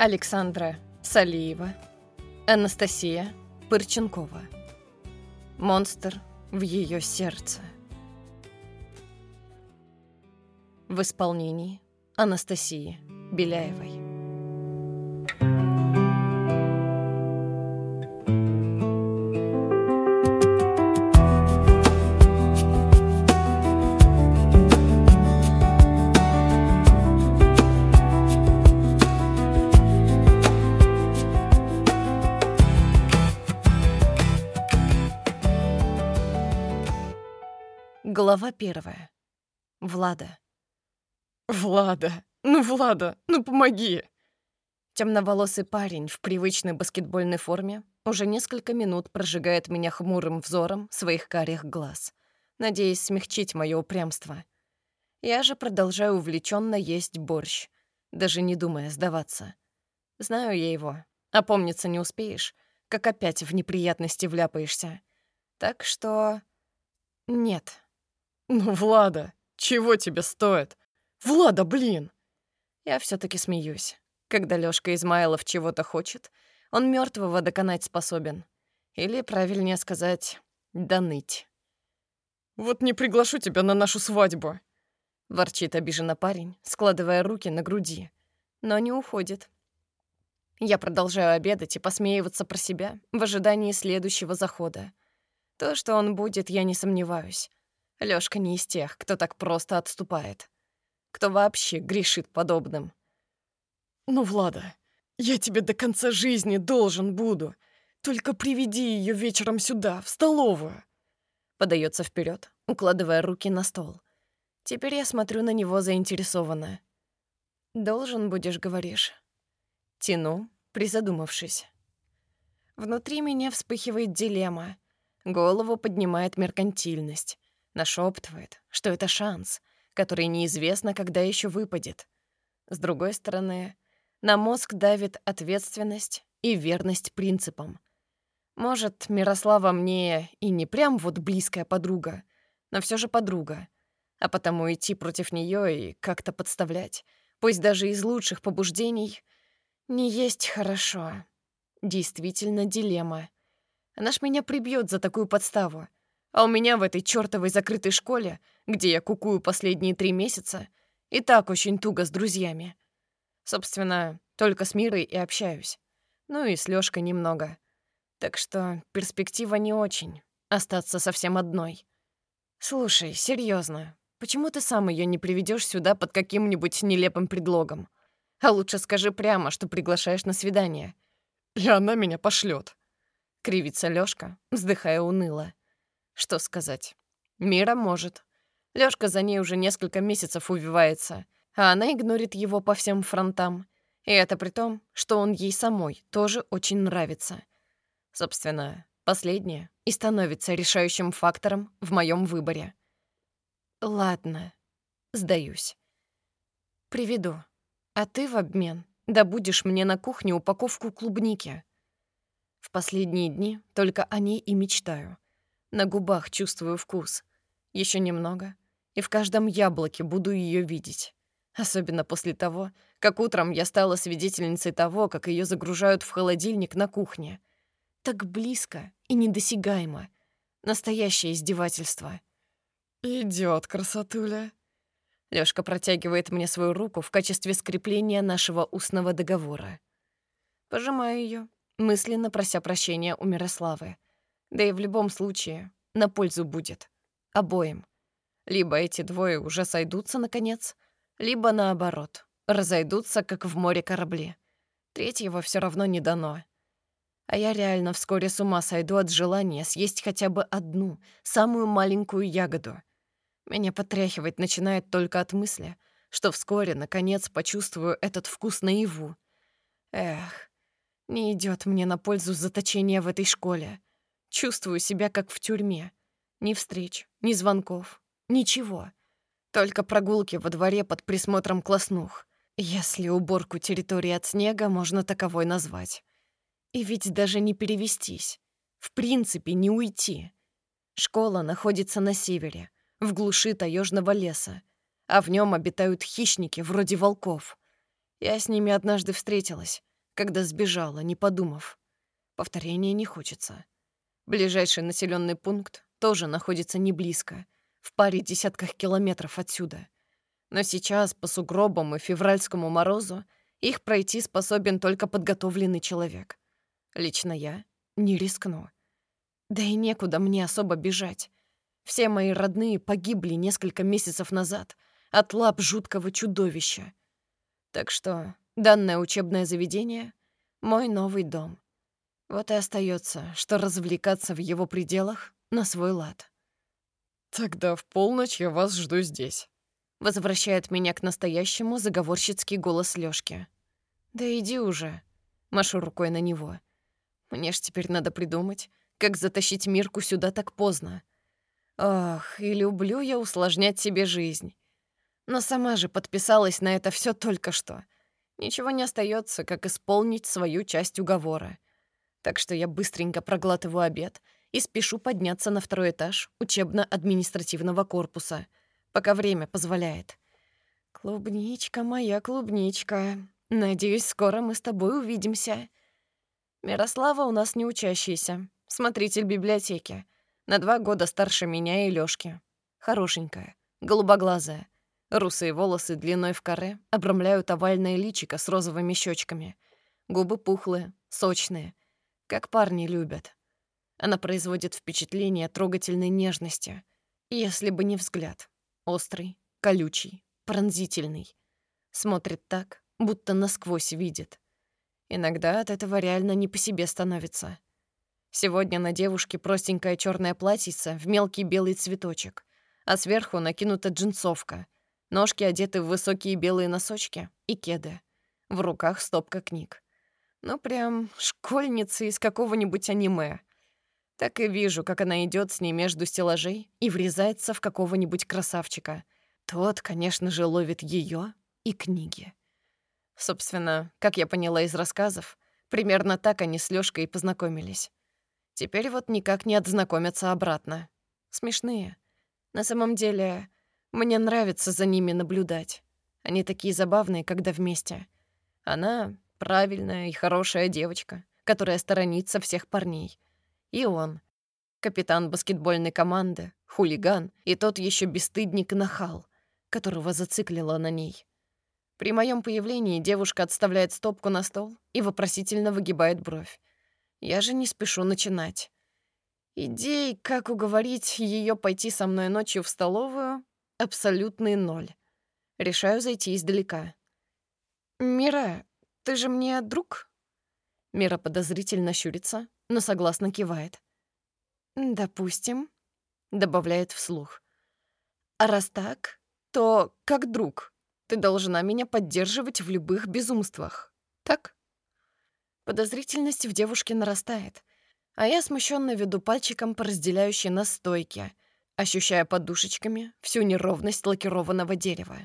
Александра Салиева, Анастасия Пырченкова. Монстр в ее сердце. В исполнении Анастасии Беляевой. Глава 1. Влада. Влада, ну помоги! Темноволосый парень в привычной баскетбольной форме уже несколько минут прожигает меня хмурым взором своих карих глаз, надеясь смягчить мое упрямство. Я же продолжаю увлеченно есть борщ, даже не думая сдаваться. Знаю я его, опомниться не успеешь, как опять в неприятности вляпаешься. Так что... нет. Ну, Влада, чего тебе стоит? Влада, блин! Я все-таки смеюсь. Когда Лёшка Измайлов чего-то хочет, он мертвого доконать способен. Или, правильнее сказать, доныть. Вот не приглашу тебя на нашу свадьбу. Ворчит обиженно парень, складывая руки на груди. Но не уходит. Я продолжаю обедать и посмеиваться про себя в ожидании следующего захода. То, что он будет, я не сомневаюсь. Лёшка не из тех, кто так просто отступает. Кто вообще грешит подобным. Ну, Влада, я тебе до конца жизни должен буду. Только приведи ее вечером сюда, в столовую. Подается вперед, укладывая руки на стол. Теперь я смотрю на него заинтересованно. «Должен будешь, говоришь?» Тяну, призадумавшись. Внутри меня вспыхивает дилемма. Голову поднимает меркантильность. Нашептывает, что это шанс, который неизвестно, когда еще выпадет. С другой стороны, на мозг давит ответственность и верность принципам. Может, Мирослава мне и не прям вот близкая подруга, но все же подруга. А потому идти против нее и как-то подставлять, пусть даже из лучших побуждений, не есть хорошо. Действительно дилемма. Она ж меня прибьет за такую подставу. А у меня в этой чёртовой закрытой школе, где я кукую последние 3 месяца, и так очень туго с друзьями. Собственно, только с Мирой и общаюсь. Ну и с Лёшкой немного. Так что перспектива не очень — остаться совсем одной. Слушай, серьёзно, почему ты сам её не приведёшь сюда под каким-нибудь нелепым предлогом? А лучше скажи прямо, что приглашаешь на свидание. И она меня пошлёт. Кривится Лёшка, вздыхая уныло. Что сказать? Мира может. Лёшка за ней уже несколько месяцев увивается, а она игнорит его по всем фронтам. И это при том, что он ей самой тоже очень нравится. Собственно, последнее и становится решающим фактором в моем выборе. Ладно, сдаюсь. Приведу. А ты в обмен добудешь мне на кухне упаковку клубники. В последние дни только о ней и мечтаю. На губах чувствую вкус. Еще немного, и в каждом яблоке буду ее видеть. Особенно после того, как утром я стала свидетельницей того, как ее загружают в холодильник на кухне. Так близко и недосягаемо. Настоящее издевательство. Идёт, красотуля. Лёшка протягивает мне свою руку в качестве скрепления нашего устного договора. Пожимаю ее, мысленно прося прощения у Мирославы. Да и в любом случае на пользу будет. Обоим. Либо эти двое уже сойдутся, наконец, либо, наоборот, разойдутся, как в море корабли. Третьего все равно не дано. А я реально вскоре с ума сойду от желания съесть хотя бы одну, самую маленькую ягоду. Меня потряхивать начинает только от мысли, что вскоре, наконец, почувствую этот вкус наяву. Эх, не идет мне на пользу заточение в этой школе. Чувствую себя как в тюрьме. Ни встреч, ни звонков, ничего. Только прогулки во дворе под присмотром класснух, если уборку территории от снега можно таковой назвать. И ведь даже не перевестись. В принципе, не уйти. Школа находится на севере, в глуши таежного леса, а в нем обитают хищники вроде волков. Я с ними однажды встретилась, когда сбежала, не подумав. Повторения не хочется. Ближайший населенный пункт тоже находится не близко, в паре десятках километров отсюда. Но сейчас, по сугробам и февральскому морозу, их пройти способен только подготовленный человек. Лично я не рискну. Да и некуда мне особо бежать. Все мои родные погибли несколько месяцев назад от лап жуткого чудовища. Так что данное учебное заведение — мой новый дом. Вот и остается, что развлекаться в его пределах на свой лад. «Тогда в полночь я вас жду здесь», — возвращает меня к настоящему заговорщицкий голос Лёшки. «Да иди уже», — машу рукой на него. «Мне ж теперь надо придумать, как затащить Мирку сюда так поздно. Ох, и люблю я усложнять себе жизнь. Но сама же подписалась на это все только что. Ничего не остается, как исполнить свою часть уговора. Так что я быстренько проглатываю обед и спешу подняться на второй этаж учебно-административного корпуса, пока время позволяет. «Клубничка моя, клубничка, надеюсь, скоро мы с тобой увидимся». Мирослава у нас не учащаяся, смотритель библиотеки, на 2 года старше меня и Лёшки. Хорошенькая, голубоглазая. Русые волосы длиной в каре обрамляют овальное личико с розовыми щечками. Губы пухлые, сочные, как парни любят. Она производит впечатление трогательной нежности, если бы не взгляд. Острый, колючий, пронзительный. Смотрит так, будто насквозь видит. Иногда от этого реально не по себе становится. Сегодня на девушке простенькое черное платьице в мелкий белый цветочек, а сверху накинута джинсовка. Ножки одеты в высокие белые носочки и кеды. В руках стопка книг. Ну, прям школьница из какого-нибудь аниме. Так и вижу, как она идет с ней между стеллажей и врезается в какого-нибудь красавчика. Тот, конечно же, ловит ее и книги. Собственно, как я поняла из рассказов, примерно так они с Лёшкой и познакомились. Теперь вот никак не отзнакомятся обратно. Смешные. На самом деле, мне нравится за ними наблюдать. Они такие забавные, когда вместе. Она правильная и хорошая девочка, которая сторонится всех парней. И он, капитан баскетбольной команды, хулиган и тот еще бесстыдник и нахал, которого зациклила на ней. При моем появлении девушка отставляет стопку на стол и вопросительно выгибает бровь. Я же не спешу начинать. Идей, как уговорить ее пойти со мной ночью в столовую, абсолютный ноль. Решаю зайти издалека. «Мира, ты же мне друг?» Мира подозрительно щурится, но согласно кивает. «Допустим», — добавляет вслух. «А раз так, то как друг ты должна меня поддерживать в любых безумствах, так?» Подозрительность в девушке нарастает, а я смущенно веду пальчиком по разделяющей нас стойке, ощущая подушечками всю неровность лакированного дерева.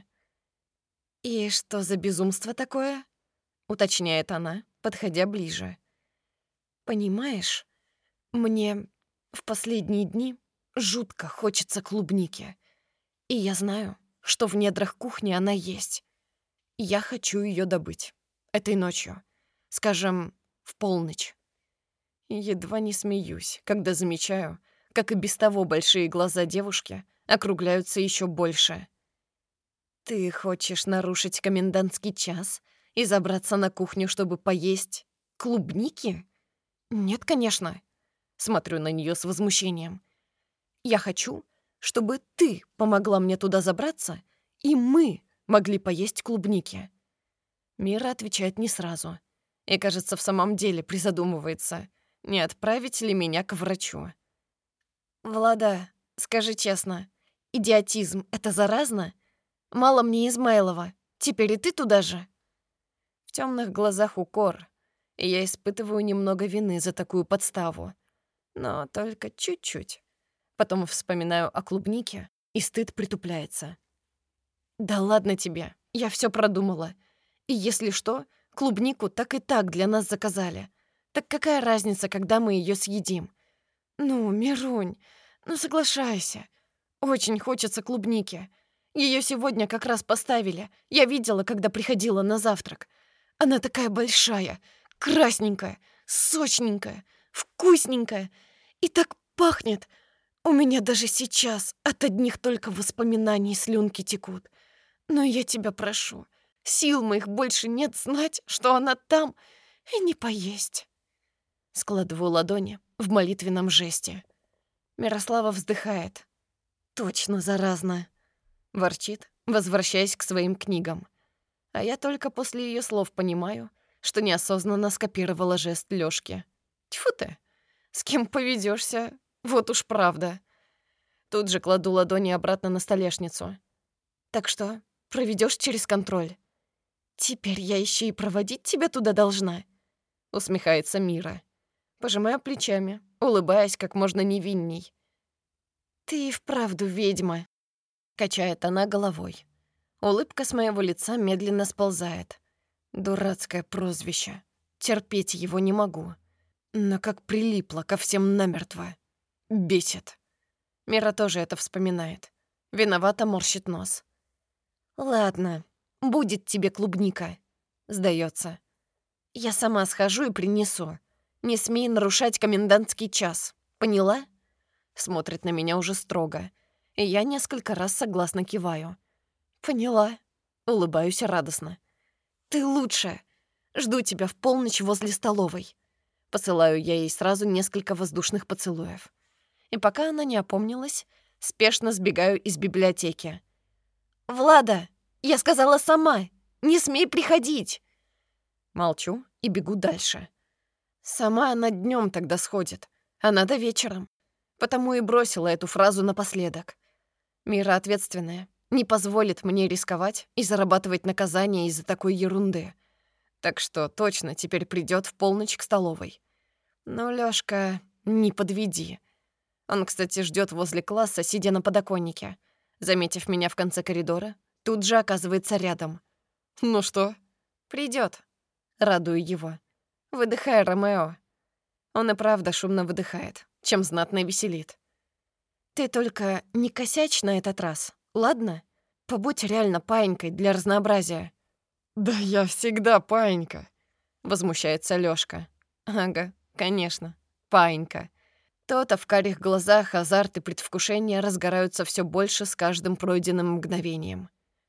«И что за безумство такое?» — уточняет она, подходя ближе. «Понимаешь, мне в последние дни жутко хочется клубники, и я знаю, что в недрах кухни она есть. Я хочу ее добыть этой ночью, скажем, в полночь». И едва не смеюсь, когда замечаю, как и без того большие глаза девушки округляются еще больше. «Ты хочешь нарушить комендантский час и забраться на кухню, чтобы поесть клубники?» «Нет, конечно», — смотрю на нее с возмущением. «Я хочу, чтобы ты помогла мне туда забраться, и мы могли поесть клубники». Мира отвечает не сразу и, кажется, в самом деле призадумывается, не отправить ли меня к врачу. «Влада, скажи честно, идиотизм — это заразно? Мало мне Измайлова, теперь и ты туда же?» В темных глазах укор, и я испытываю немного вины за такую подставу. Но только чуть-чуть. Потом вспоминаю о клубнике, и стыд притупляется. «Да ладно тебе, я все продумала. И если что, клубнику так и так для нас заказали. Так какая разница, когда мы ее съедим? Ну, Мирунь, ну соглашайся. Очень хочется клубники. Ее сегодня как раз поставили. Я видела, когда приходила на завтрак. Она такая большая, красненькая, сочненькая, вкусненькая. И так пахнет. У меня даже сейчас от одних только воспоминаний слюнки текут. Но я тебя прошу, сил моих больше нет знать, что она там, и не поесть. Складываю ладони в молитвенном жесте. Мирослава вздыхает. Точно заразно. Ворчит, возвращаясь к своим книгам. А я только после ее слов понимаю, что неосознанно скопировала жест Лёшки. Тьфу ты, с кем поведешься, вот уж правда. Тут же кладу ладони обратно на столешницу. Так что, проведешь через контроль? Теперь я еще и проводить тебя туда должна? Усмехается Мира. Пожимаю плечами, улыбаясь как можно невинней. «Ты и вправду ведьма», — качает она головой. Улыбка с моего лица медленно сползает. Дурацкое прозвище. Терпеть его не могу. Но как прилипла ко всем намертво. Бесит. Мира тоже это вспоминает. Виновато морщит нос. «Ладно, будет тебе клубника», — сдается. «Я сама схожу и принесу. Не смей нарушать комендантский час. Поняла?» Смотрит на меня уже строго. И я несколько раз согласно киваю. «Поняла». Улыбаюсь радостно. «Ты лучшая. Жду тебя в полночь возле столовой». Посылаю я ей сразу несколько воздушных поцелуев. И пока она не опомнилась, спешно сбегаю из библиотеки. «Влада, я сказала сама, не смей приходить!» Молчу и бегу дальше. Сама она днем тогда сходит, а надо вечером. Потому и бросила эту фразу напоследок. Мира ответственная, не позволит мне рисковать и зарабатывать наказание из-за такой ерунды. Так что точно теперь придет в полночь к столовой. Но, Лёшка, не подведи. Он, кстати, ждет возле класса, сидя на подоконнике. Заметив меня в конце коридора, тут же оказывается рядом. «Ну что?» «Придёт». Радую его. «Выдыхай, Ромео». Он и правда шумно выдыхает, чем знатно веселит. «Ты только не косячь на этот раз, ладно? Побудь реально паинькой для разнообразия». «Да я всегда паинька», — возмущается Лёшка. «Ага, конечно, паинька». То-то в карих глазах азарт и предвкушение разгораются все больше с каждым пройденным мгновением.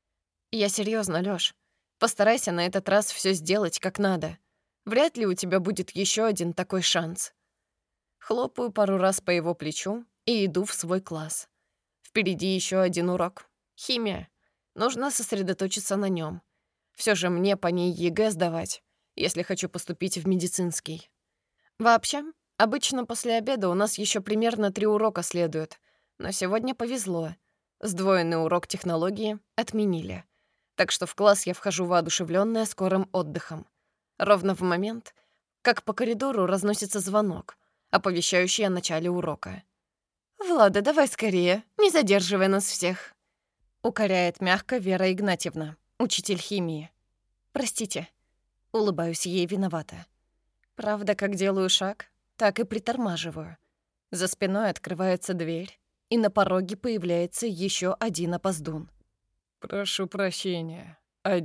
Я серьезно, Лёш. Постарайся на этот раз все сделать как надо. Вряд ли у тебя будет еще один такой шанс. Хлопаю пару раз по его плечу и иду в свой класс. Впереди еще один урок. Химия. Нужно сосредоточиться на нем. Все же мне по ней ЕГЭ сдавать, если хочу поступить в медицинский. Вообще, обычно после обеда у нас еще примерно 3 урока следует, но сегодня повезло. Сдвоенный урок технологии отменили. Так что в класс я вхожу воодушевлённая скорым отдыхом. Ровно в момент, как по коридору разносится звонок, оповещающий о начале урока. «Влада, давай скорее, не задерживай нас всех», — укоряет мягко Вера Игнатьевна, учитель химии. «Простите», — улыбаюсь ей виновата. Правда, как делаю шаг, так и притормаживаю. За спиной открывается дверь, и на пороге появляется еще один опоздун. «Прошу прощения,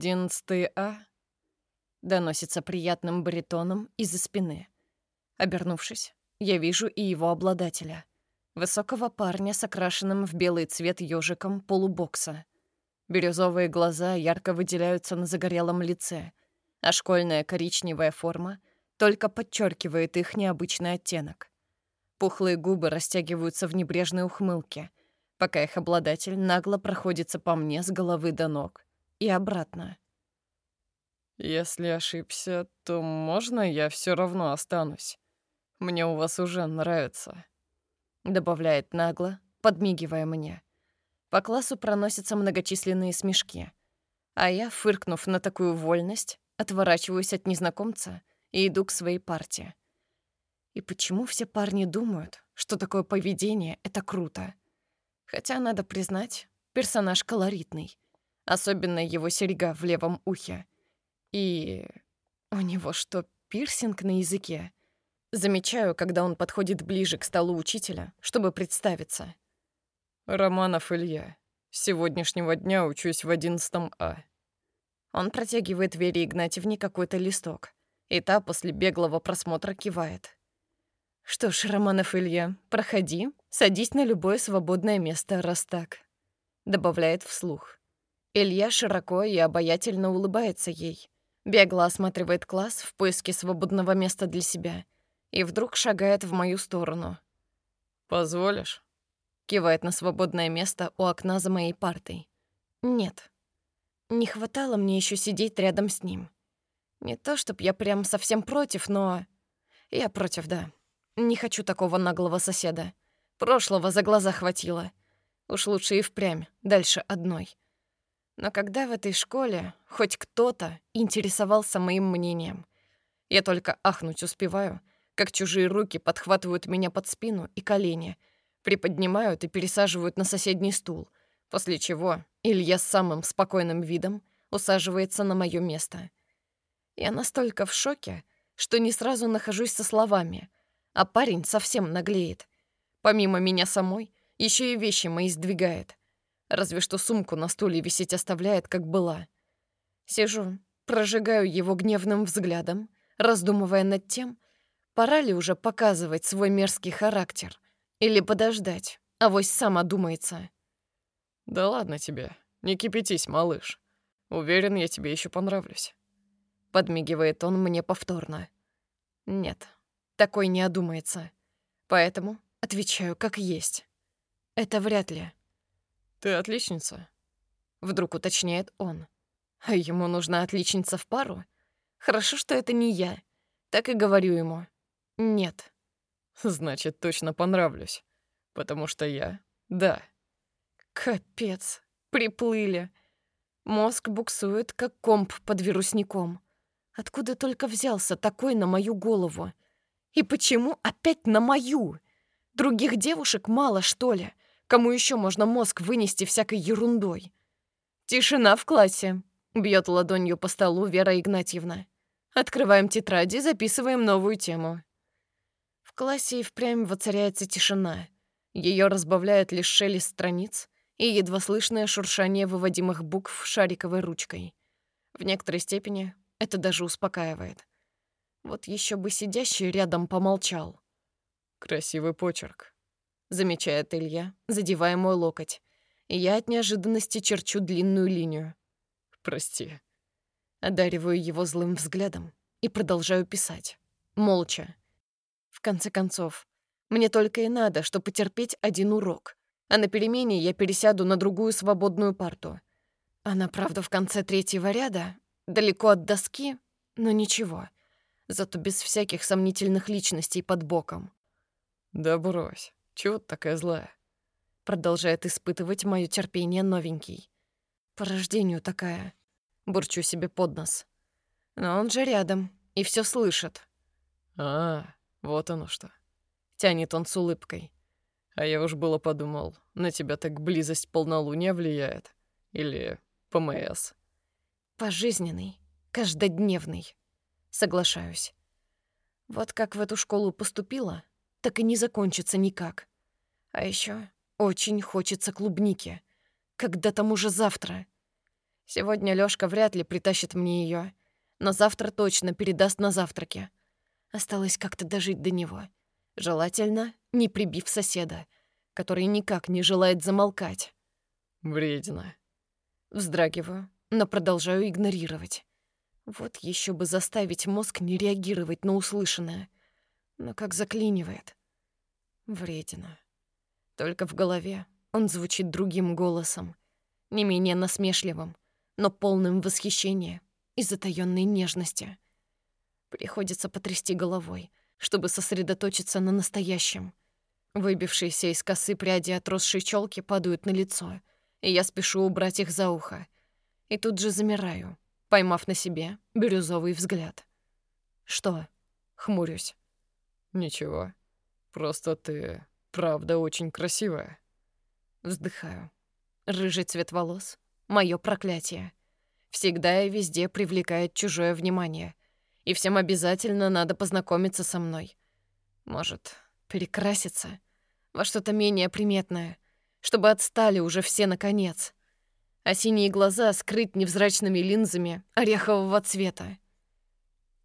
11 А?» Доносится приятным баритоном из-за спины. Обернувшись, я вижу и его обладателя. Высокого парня с окрашенным в белый цвет ёжиком полубокса. Бирюзовые глаза ярко выделяются на загорелом лице, а школьная коричневая форма только подчеркивает их необычный оттенок. Пухлые губы растягиваются в небрежной ухмылке, пока их обладатель нагло проходится по мне с головы до ног и обратно. «Если ошибся, то можно я все равно останусь? Мне у вас уже нравится», — добавляет нагло, подмигивая мне. По классу проносятся многочисленные смешки, а я, фыркнув на такую вольность, отворачиваюсь от незнакомца и иду к своей парте. И почему все парни думают, что такое поведение — это круто? Хотя, надо признать, персонаж колоритный, особенно его серьга в левом ухе. И у него что, пирсинг на языке? Замечаю, когда он подходит ближе к столу учителя, чтобы представиться. «Романов Илья. С сегодняшнего дня учусь в 11 А». Он протягивает Вере Игнатьевне какой-то листок, И та после беглого просмотра кивает. «Что ж, Романов Илья, проходи, садись на любое свободное место, раз так», — добавляет вслух. Илья широко и обаятельно улыбается ей, бегло осматривает класс в поиске свободного места для себя и вдруг шагает в мою сторону. «Позволишь?» — кивает на свободное место у окна за моей партой. «Нет. Не хватало мне еще сидеть рядом с ним. Не то, чтоб я прям совсем против, но... Я против, да. Не хочу такого наглого соседа. Прошлого за глаза хватило. Уж лучше и впрямь, дальше одной. Но когда в этой школе хоть кто-то интересовался моим мнением, я только ахнуть успеваю, как чужие руки подхватывают меня под спину и колени, приподнимают и пересаживают на соседний стул, после чего Илья с самым спокойным видом усаживается на моё место. Я настолько в шоке, что не сразу нахожусь со словами, а парень совсем наглеет. Помимо меня самой, ещё и вещи мои сдвигает. Разве что сумку на стуле висеть оставляет, как была. Сижу, прожигаю его гневным взглядом, раздумывая над тем, пора ли уже показывать свой мерзкий характер или подождать, авось сам одумается. «Да ладно тебе, не кипятись, малыш. Уверен, я тебе ещё понравлюсь». Подмигивает он мне повторно. Нет, такой не одумается. Поэтому отвечаю как есть. Это вряд ли. «Ты отличница», — вдруг уточняет он. А ему нужна отличница в пару? Хорошо, что это не я. Так и говорю ему. Нет. Значит, точно понравлюсь. Потому что я — да. Капец. Приплыли. Мозг буксует, как комп под вирусником. Откуда только взялся такой на мою голову? И почему опять на мою? Других девушек мало, что ли? Кому еще можно мозг вынести всякой ерундой? Тишина в классе. Бьет ладонью по столу Вера Игнатьевна. Открываем тетради, записываем новую тему. В классе и впрямь воцаряется тишина. Ее разбавляет лишь шелест страниц и едва слышное шуршание выводимых букв шариковой ручкой. В некоторой степени это даже успокаивает. Вот еще бы сидящий рядом помолчал. «Красивый почерк», — замечает Илья, задевая мой локоть. И я от неожиданности черчу длинную линию. «Прости». Одариваю его злым взглядом и продолжаю писать. Молча. В конце концов, мне только и надо, что потерпеть один урок. А на перемене я пересяду на другую свободную парту. Она, правда, в конце третьего ряда, далеко от доски, но ничего. Зато без всяких сомнительных личностей под боком. «Да брось, чего ты такая злая?» Продолжает испытывать моё терпение новенький. «По рождению такая», — бурчу себе под нос. Но он же рядом и всё слышит. Вот оно что. Тянет он с улыбкой. А я уж было подумал, на тебя так близость полнолуния влияет. Или ПМС. Пожизненный, каждодневный. Соглашаюсь. Вот как в эту школу поступила, так и не закончится никак. А ещё очень хочется клубники. Когда там уже завтра. Сегодня Лёшка вряд ли притащит мне её, но завтра точно передаст на завтраке. Осталось как-то дожить до него. Желательно, не прибив соседа, который никак не желает замолкать. Вредина. Вздрагиваю, но продолжаю игнорировать. Вот ещё бы заставить мозг не реагировать на услышанное. Но как заклинивает. Вредина. Только в голове он звучит другим голосом, не менее насмешливым, но полным восхищения и затаённой нежности. Приходится потрясти головой, чтобы сосредоточиться на настоящем. Выбившиеся из косы пряди отросшей чёлки падают на лицо, и я спешу убрать их за ухо. И тут же замираю, поймав на себе бирюзовый взгляд. «Что?» — хмурюсь. «Ничего. Просто ты, правда, очень красивая». Вздыхаю. Рыжий цвет волос — моё проклятие. Всегда и везде привлекает чужое внимание. И всем обязательно надо познакомиться со мной. Может, перекраситься во что-то менее приметное, чтобы отстали уже все наконец. А синие глаза скрыть невзрачными линзами орехового цвета.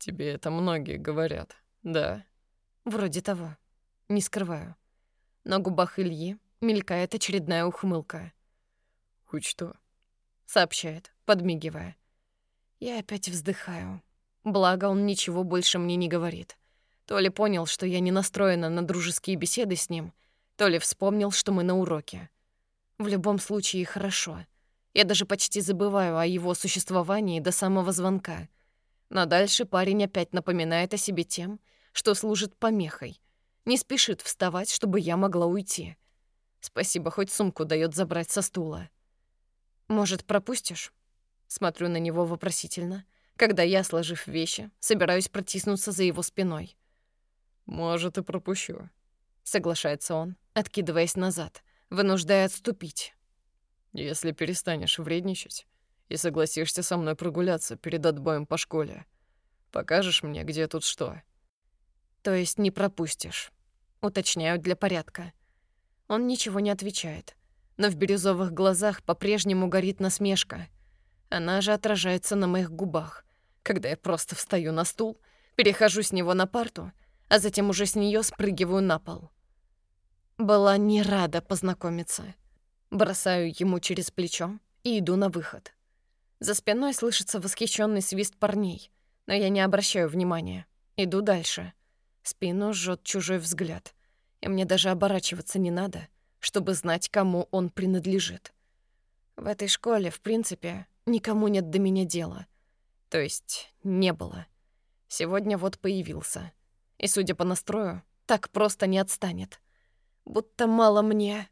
Тебе это многие говорят, да? Вроде того. Не скрываю. На губах Ильи мелькает очередная ухмылка. «Учту», — сообщает, подмигивая. Я опять вздыхаю. Благо, он ничего больше мне не говорит. То ли понял, что я не настроена на дружеские беседы с ним, то ли вспомнил, что мы на уроке. В любом случае, хорошо. Я даже почти забываю о его существовании до самого звонка. Но дальше парень опять напоминает о себе тем, что служит помехой. Не спешит вставать, чтобы я могла уйти. Спасибо, хоть сумку даёт забрать со стула. «Может, пропустишь?» Смотрю на него вопросительно, когда я, сложив вещи, собираюсь протиснуться за его спиной. «Может, и пропущу», — соглашается он, откидываясь назад, вынуждая отступить. «Если перестанешь вредничать и согласишься со мной прогуляться перед отбоем по школе. Покажешь мне, где тут что?» «То есть не пропустишь?» Уточняю для порядка. Он ничего не отвечает, но в бирюзовых глазах по-прежнему горит насмешка. Она же отражается на моих губах, когда я просто встаю на стул, перехожу с него на парту, а затем уже с нее спрыгиваю на пол. Была не рада познакомиться. Бросаю ему через плечо и иду на выход. За спиной слышится восхищенный свист парней, но я не обращаю внимания. Иду дальше. Спину жжет чужой взгляд, и мне даже оборачиваться не надо, чтобы знать, кому он принадлежит. В этой школе, в принципе, никому нет до меня дела. То есть не было. Сегодня вот появился. И, судя по настрою, так просто не отстанет. Будто мало мне.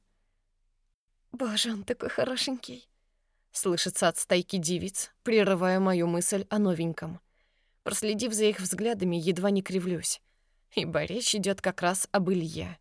«Боже, он такой хорошенький!» Слышится от стайки девиц, прерывая мою мысль о новеньком. Проследив за их взглядами, едва не кривлюсь. Ибо речь идет как раз об Илье.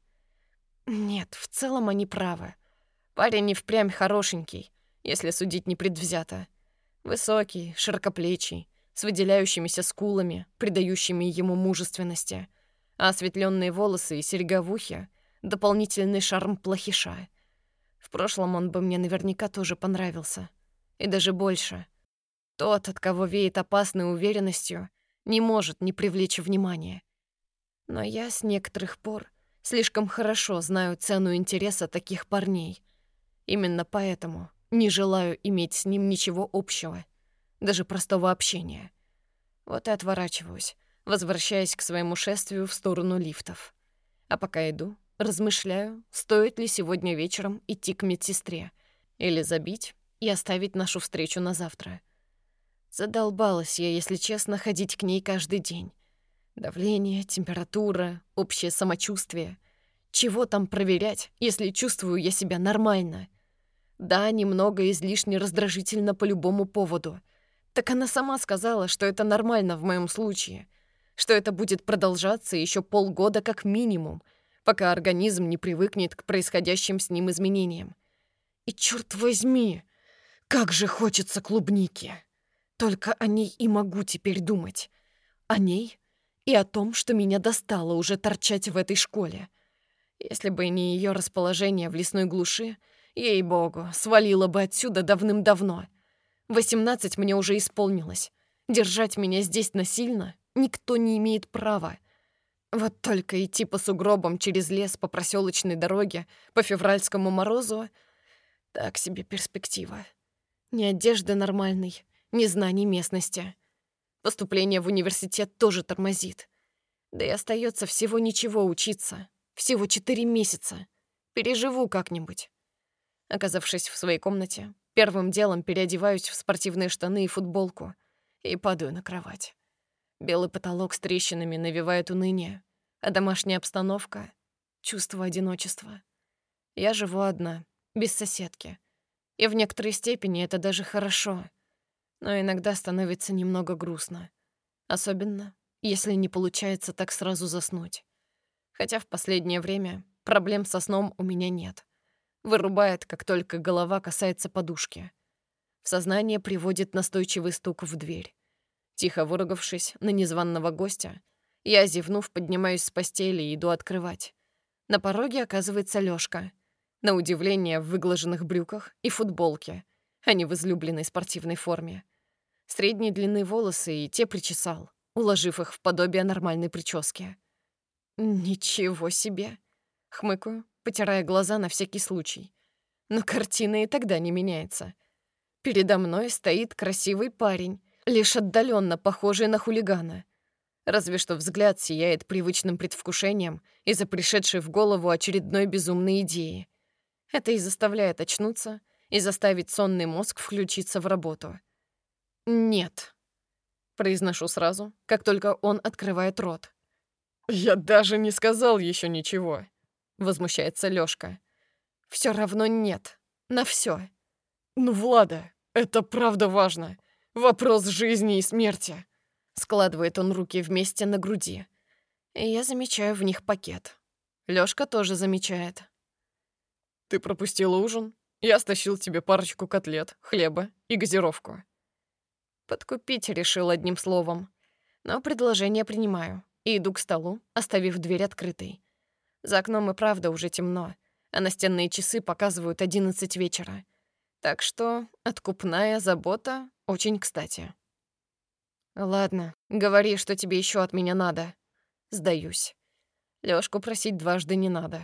Нет, в целом они правы. Парень и впрямь хорошенький, если судить непредвзято. Высокий, широкоплечий, с выделяющимися скулами, придающими ему мужественности, а осветленные волосы и серьга в ухе — дополнительный шарм плохиша. В прошлом он бы мне наверняка тоже понравился. И даже больше. Тот, от кого веет опасной уверенностью, не может не привлечь внимания. Но я с некоторых пор слишком хорошо знаю цену интереса таких парней. Именно поэтому не желаю иметь с ним ничего общего, даже простого общения. Вот и отворачиваюсь, возвращаясь к своему шествию в сторону лифтов. А пока иду, размышляю, стоит ли сегодня вечером идти к медсестре или забить и оставить нашу встречу на завтра. Задолбалась я, если честно, ходить к ней каждый день. Давление, температура, общее самочувствие. Чего там проверять, если чувствую я себя нормально? Да, немного излишне раздражительно по любому поводу. Так она сама сказала, что это нормально в моем случае, что это будет продолжаться еще полгода как минимум, пока организм не привыкнет к происходящим с ним изменениям. И черт возьми, как же хочется клубники! Только о ней и могу теперь думать. О ней и о том, что меня достало уже торчать в этой школе. Если бы не ее расположение в лесной глуши, ей-богу, свалила бы отсюда давным-давно. 18 мне уже исполнилось. Держать меня здесь насильно никто не имеет права. Вот только идти по сугробам через лес по проселочной дороге по февральскому морозу — так себе перспектива. Ни одежды нормальной, ни знаний местности. Поступление в университет тоже тормозит. Да и остается всего ничего учиться. Всего 4 месяца. Переживу как-нибудь. Оказавшись в своей комнате, первым делом переодеваюсь в спортивные штаны и футболку и падаю на кровать. Белый потолок с трещинами навевает уныние, а домашняя обстановка — чувство одиночества. Я живу одна, без соседки. И в некоторой степени это даже хорошо. Но иногда становится немного грустно. Особенно, если не получается так сразу заснуть. Хотя в последнее время проблем со сном у меня нет. Вырубает, как только голова касается подушки. В сознание приводит настойчивый стук в дверь. Тихо выругавшись на незваного гостя, я, зевнув, поднимаюсь с постели и иду открывать. На пороге оказывается Лёшка. На удивление, в выглаженных брюках и футболке, а не в излюбленной спортивной форме. Средней длины волосы и те причесал, уложив их в подобие нормальной прически. «Ничего себе!» — хмыкаю, потирая глаза на всякий случай. Но картина и тогда не меняется. Передо мной стоит красивый парень, лишь отдаленно похожий на хулигана. Разве что взгляд сияет привычным предвкушением из-за пришедшей в голову очередной безумной идеи. Это и заставляет очнуться и заставить сонный мозг включиться в работу. «Нет», — произношу сразу, как только он открывает рот. «Я даже не сказал еще ничего», — возмущается Лёшка. «Всё равно нет. На всё». «Ну, Влада, это правда важно. Вопрос жизни и смерти». Складывает он руки вместе на груди. И я замечаю в них пакет. Лёшка тоже замечает. «Ты пропустила ужин? Я стащил тебе парочку котлет, хлеба и газировку». Подкупить решил одним словом. Но предложение принимаю и иду к столу, оставив дверь открытой. За окном и правда уже темно, а настенные часы показывают 11 вечера. Так что откупная забота очень кстати. «Ладно, говори, что тебе еще от меня надо». Сдаюсь. Лёшку просить дважды не надо.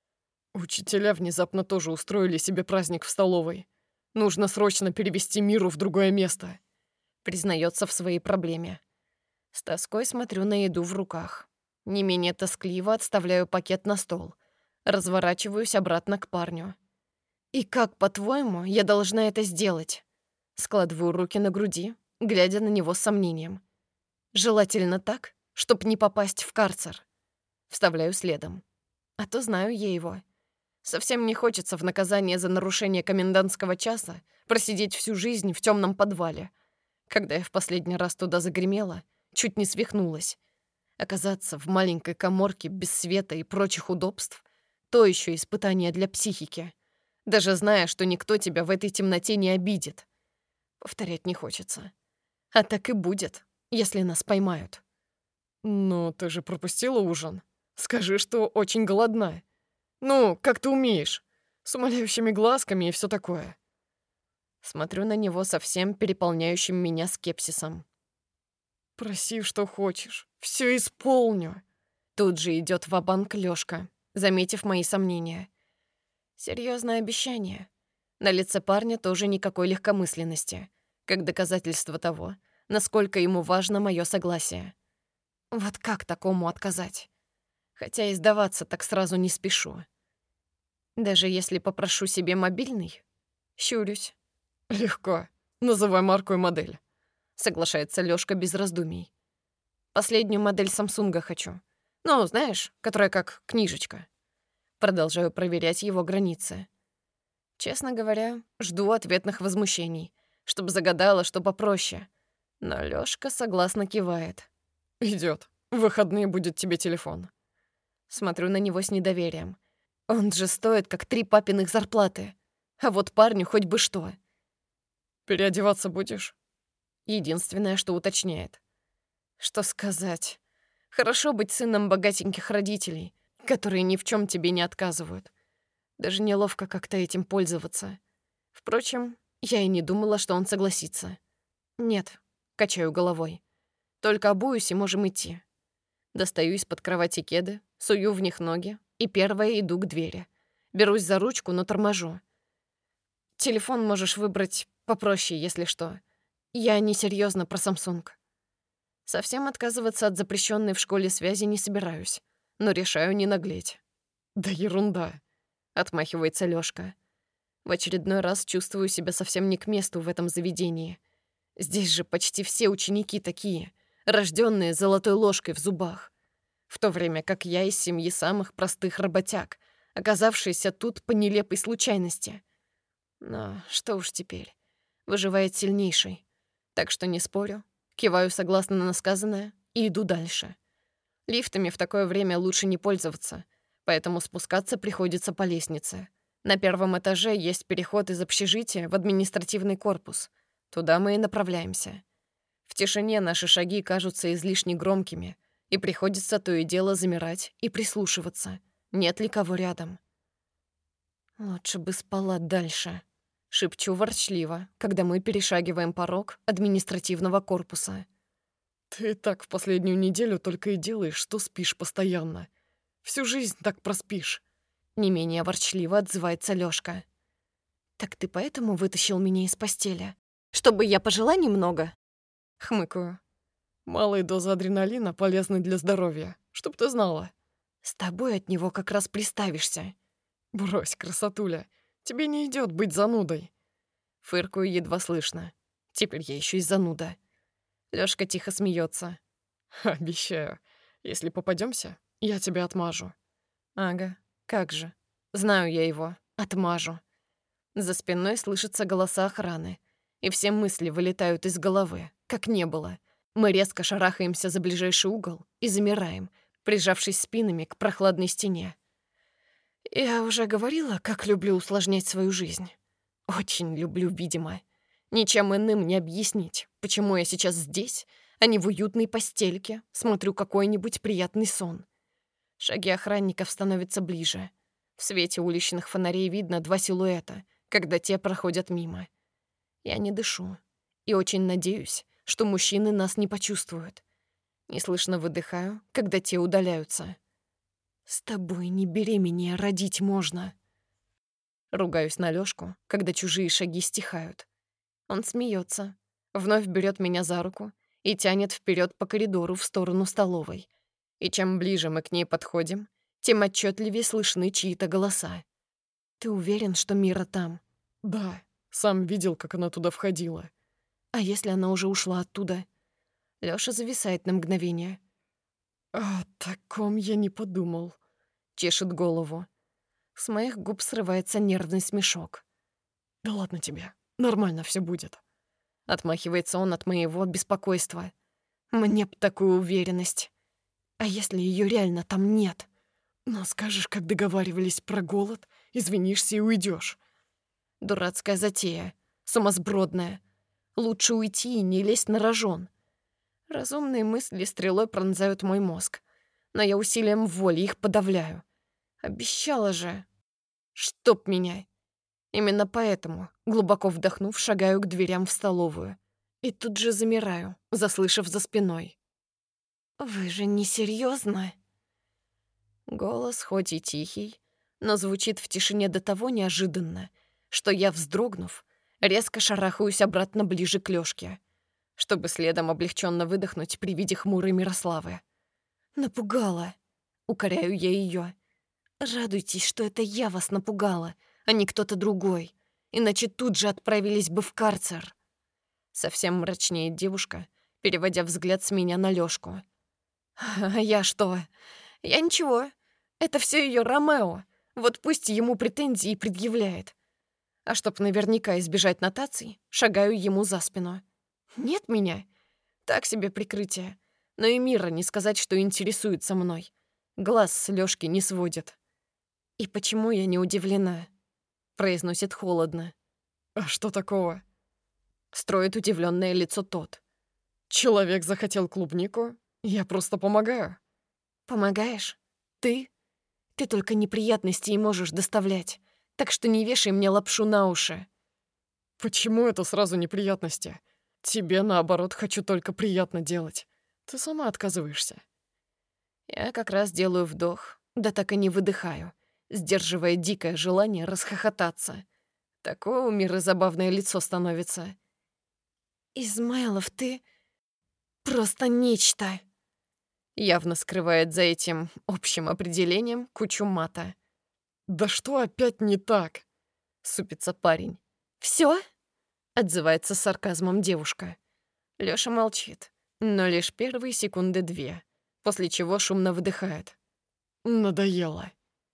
Учителя внезапно тоже устроили себе праздник в столовой. Нужно срочно перевести Миру в другое место. Признается в своей проблеме. С тоской смотрю на еду в руках. Не менее тоскливо отставляю пакет на стол. Разворачиваюсь обратно к парню. «И как, по-твоему, я должна это сделать?» Складываю руки на груди, глядя на него с сомнением. «Желательно так, чтоб не попасть в карцер». Вставляю следом. А то знаю я его. Совсем не хочется в наказание за нарушение комендантского часа просидеть всю жизнь в темном подвале. Когда я в последний раз туда загремела, чуть не свихнулась. Оказаться в маленькой каморке без света и прочих удобств — то еще испытание для психики. Даже зная, что никто тебя в этой темноте не обидит. Повторять не хочется. А так и будет, если нас поймают. «Ну, ты же пропустила ужин. Скажи, что очень голодна. Ну, как ты умеешь. С умоляющими глазками и все такое». Смотрю на него совсем переполняющим меня скепсисом. «Проси, что хочешь. Все исполню». Тут же идет ва-банк Лёшка, заметив мои сомнения. Серьезное обещание. На лице парня тоже никакой легкомысленности, как доказательство того, насколько ему важно мое согласие. Вот как такому отказать? Хотя и сдаваться так сразу не спешу. Даже если попрошу себе мобильный, щурюсь. «Легко. Называй марку и модель», — соглашается Лёшка без раздумий. «Последнюю модель Самсунга хочу. Ну, знаешь, которая как книжечка». Продолжаю проверять его границы. Честно говоря, жду ответных возмущений, чтобы загадала, что попроще. Но Лёшка согласно кивает. «Идёт. В выходные будет тебе телефон». Смотрю на него с недоверием. Он же стоит, как 3 папиных зарплаты. А вот парню хоть бы что. «Переодеваться будешь?» Единственное, что уточняет. Что сказать? Хорошо быть сыном богатеньких родителей, которые ни в чем тебе не отказывают. Даже неловко как-то этим пользоваться. Впрочем, я и не думала, что он согласится. «Нет», — качаю головой. «Только обуюсь и можем идти». Достаю из-под кровати кеды, сую в них ноги и первая иду к двери. Берусь за ручку, но торможу. «Телефон можешь выбрать попроще, если что. Я несерьезно про Samsung». Совсем отказываться от запрещенной в школе связи не собираюсь, но решаю не наглеть. «Да ерунда», — отмахивается Лёшка. В очередной раз чувствую себя совсем не к месту в этом заведении. Здесь же почти все ученики такие, рожденные золотой ложкой в зубах. В то время как я из семьи самых простых работяг, оказавшиеся тут по нелепой случайности. Но что уж теперь, выживает сильнейший. Так что не спорю, киваю согласно на сказанное и иду дальше. Лифтами в такое время лучше не пользоваться, поэтому спускаться приходится по лестнице. На первом этаже есть переход из общежития в административный корпус. Туда мы и направляемся. В тишине наши шаги кажутся излишне громкими, и приходится то и дело замирать и прислушиваться, нет ли кого рядом. «Лучше бы спала дальше», — шепчу ворчливо, когда мы перешагиваем порог административного корпуса. Ты так в последнюю неделю только и делаешь, что спишь постоянно. Всю жизнь так проспишь. Не менее ворчливо отзывается Лёшка. «Так ты поэтому вытащил меня из постели? Чтобы я пожила немного?» Хмыкаю. Малые дозы адреналина полезны для здоровья, чтоб ты знала. «С тобой от него как раз приставишься». Брось, красотуля, тебе не идет быть занудой. Фыркаю едва слышно. Теперь я еще и зануда. Лёшка тихо смеется. Обещаю, если попадемся, я тебя отмажу. Ага, как же. Знаю я его. Отмажу. За спиной слышатся голоса охраны, и все мысли вылетают из головы, как не было. Мы резко шарахаемся за ближайший угол и замираем, прижавшись спинами к прохладной стене. Я уже говорила, как люблю усложнять свою жизнь. Очень люблю, видимо. Ничем иным не объяснить, почему я сейчас здесь, а не в уютной постельке, смотрю какой-нибудь приятный сон. Шаги охранников становятся ближе. В свете уличных фонарей видно два силуэта, когда те проходят мимо. Я не дышу и очень надеюсь, что мужчины нас не почувствуют. Неслышно выдыхаю, когда те удаляются. «С тобой не беременея родить можно». Ругаюсь на Лёшку, когда чужие шаги стихают. Он смеется, вновь берет меня за руку и тянет вперед по коридору в сторону столовой. И чем ближе мы к ней подходим, тем отчетливее слышны чьи-то голоса. «Ты уверен, что Мира там?» Да, сам видел, как она туда входила. «А если она уже ушла оттуда?» Лёша зависает на мгновение. О таком я не подумал. Чешет голову. С моих губ срывается нервный смешок. Да ладно тебе, нормально все будет. Отмахивается он от моего беспокойства. Мне б такую уверенность. А если ее реально там нет? Но скажешь, как договаривались про голод, извинишься и уйдешь. Дурацкая затея. Сумасбродная. Лучше уйти и не лезть на рожон. Разумные мысли стрелой пронзают мой мозг. Но я усилием воли их подавляю. Обещала же. Чтоб меня. Именно поэтому, глубоко вдохнув, шагаю к дверям в столовую. И тут же замираю, заслышав за спиной. «Вы же не серьезно? Голос хоть и тихий, но звучит в тишине до того неожиданно, что я, вздрогнув, резко шарахаюсь обратно ближе к Лёшке, чтобы следом облегченно выдохнуть при виде хмурой Мирославы. «Напугала!» — укоряю я её. «Радуйтесь, что это я вас напугала, а не кто-то другой, иначе тут же отправились бы в карцер». Совсем мрачнеет девушка, переводя взгляд с меня на Лёшку. «А я что? Я ничего. Это все её Ромео. Вот пусть ему претензии предъявляет. А чтоб наверняка избежать нотаций, шагаю ему за спину. Нет меня? Так себе прикрытие. Но и Мира не сказать, что интересуется мной. Глаз с Лёшки не сводит. «И почему я не удивлена?» — произносит холодно. А что такого? Строит удивленное лицо тот. Человек захотел клубнику, я просто помогаю. «Помогаешь? Ты? Ты только неприятности и можешь доставлять, так что не вешай мне лапшу на уши». Почему это сразу неприятности? Тебе, наоборот, хочу только приятно делать. Ты сама отказываешься. Я как раз делаю вдох, да так и не выдыхаю, сдерживая дикое желание расхохотаться. Такое у Миры забавное лицо становится. «Измайлов, ты просто нечто!» Явно скрывает за этим общим определением кучу мата. Да что опять не так? Супится парень. «Всё?» — отзывается с сарказмом девушка. Лёша молчит, но лишь первые секунды 2, после чего шумно выдыхает. Надоело.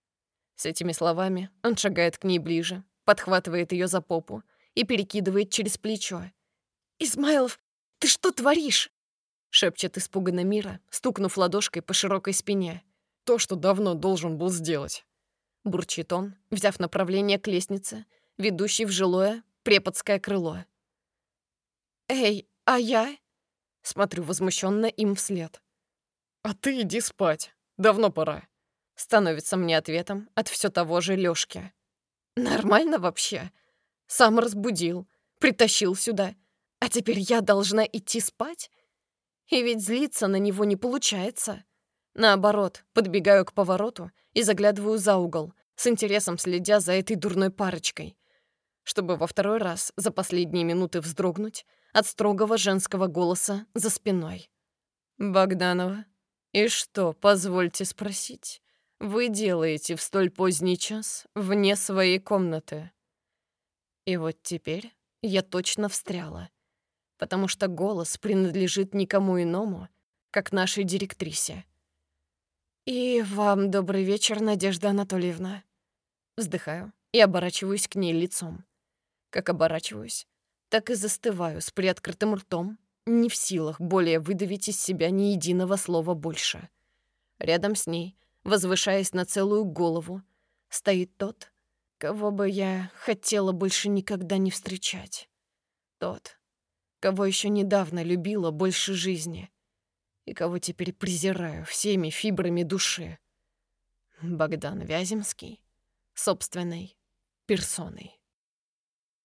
С этими словами он шагает к ней ближе, подхватывает её за попу и перекидывает через плечо. «Измайлов, ты что творишь?» — шепчет испуганно Мира, стукнув ладошкой по широкой спине. То, что давно должен был сделать. Бурчит он, взяв направление к лестнице, ведущей в жилое преподское крыло. «Эй, а я?» — смотрю возмущенно им вслед. А ты иди спать. Давно пора. Становится мне ответом от все того же Лёшки. «Нормально вообще? Сам разбудил, притащил сюда, а теперь я должна идти спать? И ведь злиться на него не получается. Наоборот, подбегаю к повороту и заглядываю за угол, с интересом следя за этой дурной парочкой, чтобы во второй раз за последние минуты вздрогнуть от строгого женского голоса за спиной. «Богданова, и что, позвольте спросить, вы делаете в столь поздний час вне своей комнаты?» И вот теперь я точно встряла, потому что голос принадлежит никому иному, как нашей директрисе. «И вам добрый вечер, Надежда Анатольевна». Вздыхаю и оборачиваюсь к ней лицом. Как оборачиваюсь, так и застываю с приоткрытым ртом, не в силах более выдавить из себя ни единого слова больше. Рядом с ней, возвышаясь на целую голову, стоит тот, кого бы я хотела больше никогда не встречать. Тот, кого еще недавно любила больше жизни и кого теперь презираю всеми фибрами души. Богдан Вяземский собственной персоной.